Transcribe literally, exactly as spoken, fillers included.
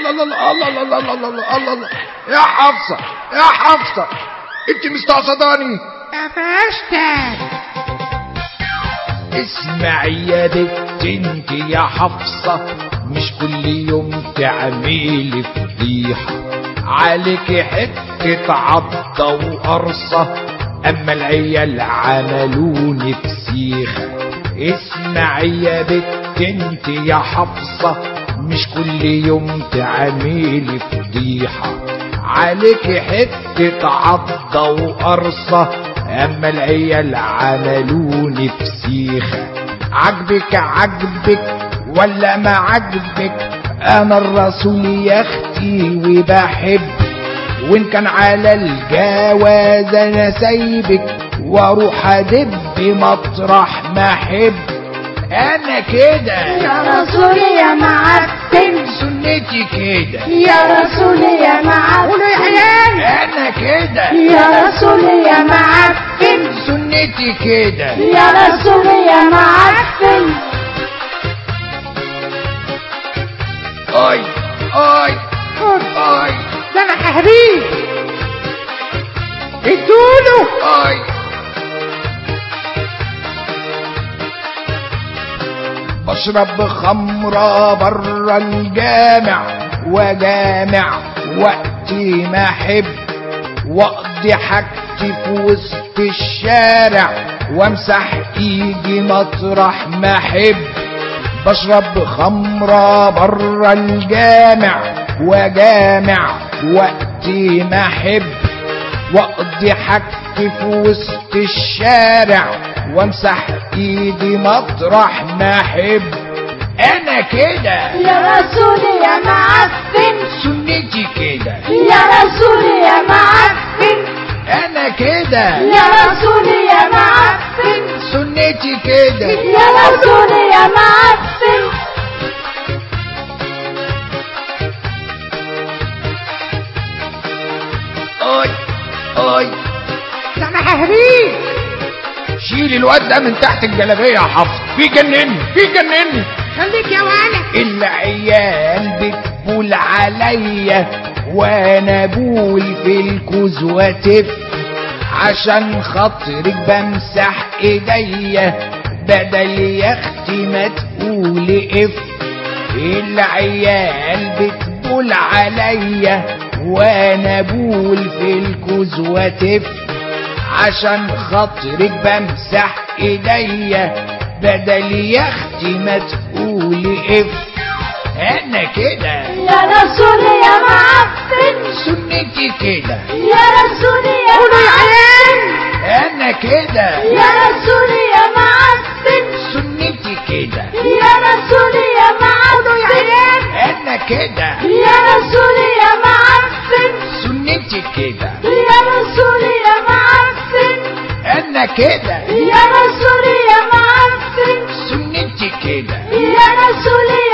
الله الله الله الله الله الله الله الله الله. يا حفصة يا حفصة انت مستقصداني؟ قفشتك. اسمعي يا بنت انت يا حفصة، مش كل يوم تعملي فضيحة، عليكي حتة عضة وقرصة، اما العيال عملوني فسيخة. اسمعي يا بنت انت يا حفصة، مش كل يوم تعملي فضيحة، عليكي حتة عضة وقرصة، اما العيال عملوني فسيخة. عجبك عجبك ولا ما عجبك، انا الرسول يا اختي وبحب، وان كان على الجواز انا سايبك واروح ادب مطرح ما احب. انا كده يا رسول يا معفن، سنتي كده يا رسول يا معفن. قولوا يا عيال. انا كده يا رسول يا معفن، سنتي كده يا رسول يا معفن. اي اي اي ده انا ههريه. ادوله. اي بشرب خمرة برا الجامع وجامع وقتي ما احب، واقضي حاجتي في وسط الشارع وامسح ايدي مطرح ما احب. بشرب خمرة برا الجامع وجامع وقتي ما احب، واقضي حاجتي في وسط الشارع وامسح ايدي مطرح ما احب. انا كده يا رسول يا معفن، سنتي كده يا رسول يا معفن. انا كده يا رسول يا معفن، سنتي كده يا رسول يا معفن. اي اي ده انا ههريه. شيل الواد ده من تحت الجلابيه يا حفص، بيجنني بيجنني. خليك يا ولد. العيال بتبول عليا وانا بول في الكوز واتف، عشان خاطرك بمسح ايديا بدل يا اختي ما تقولي اف. العيال بتبول عليا وانا بول في الكوز واتف، عشان خاطرك بمسح ايديا بدل يا اختي ما تقولي اف. انا كده يا رسول يا معفن، سنتي كده يا رسول يا معفن. انا كده يا رسول يا معفن، سنتي كده يا رسول يا معفن. انا كده يا رسول يا معفن، سنتي كده يا رسول يا معفن. انا كده يا رسول يا معفن، سنتي كده يا رسول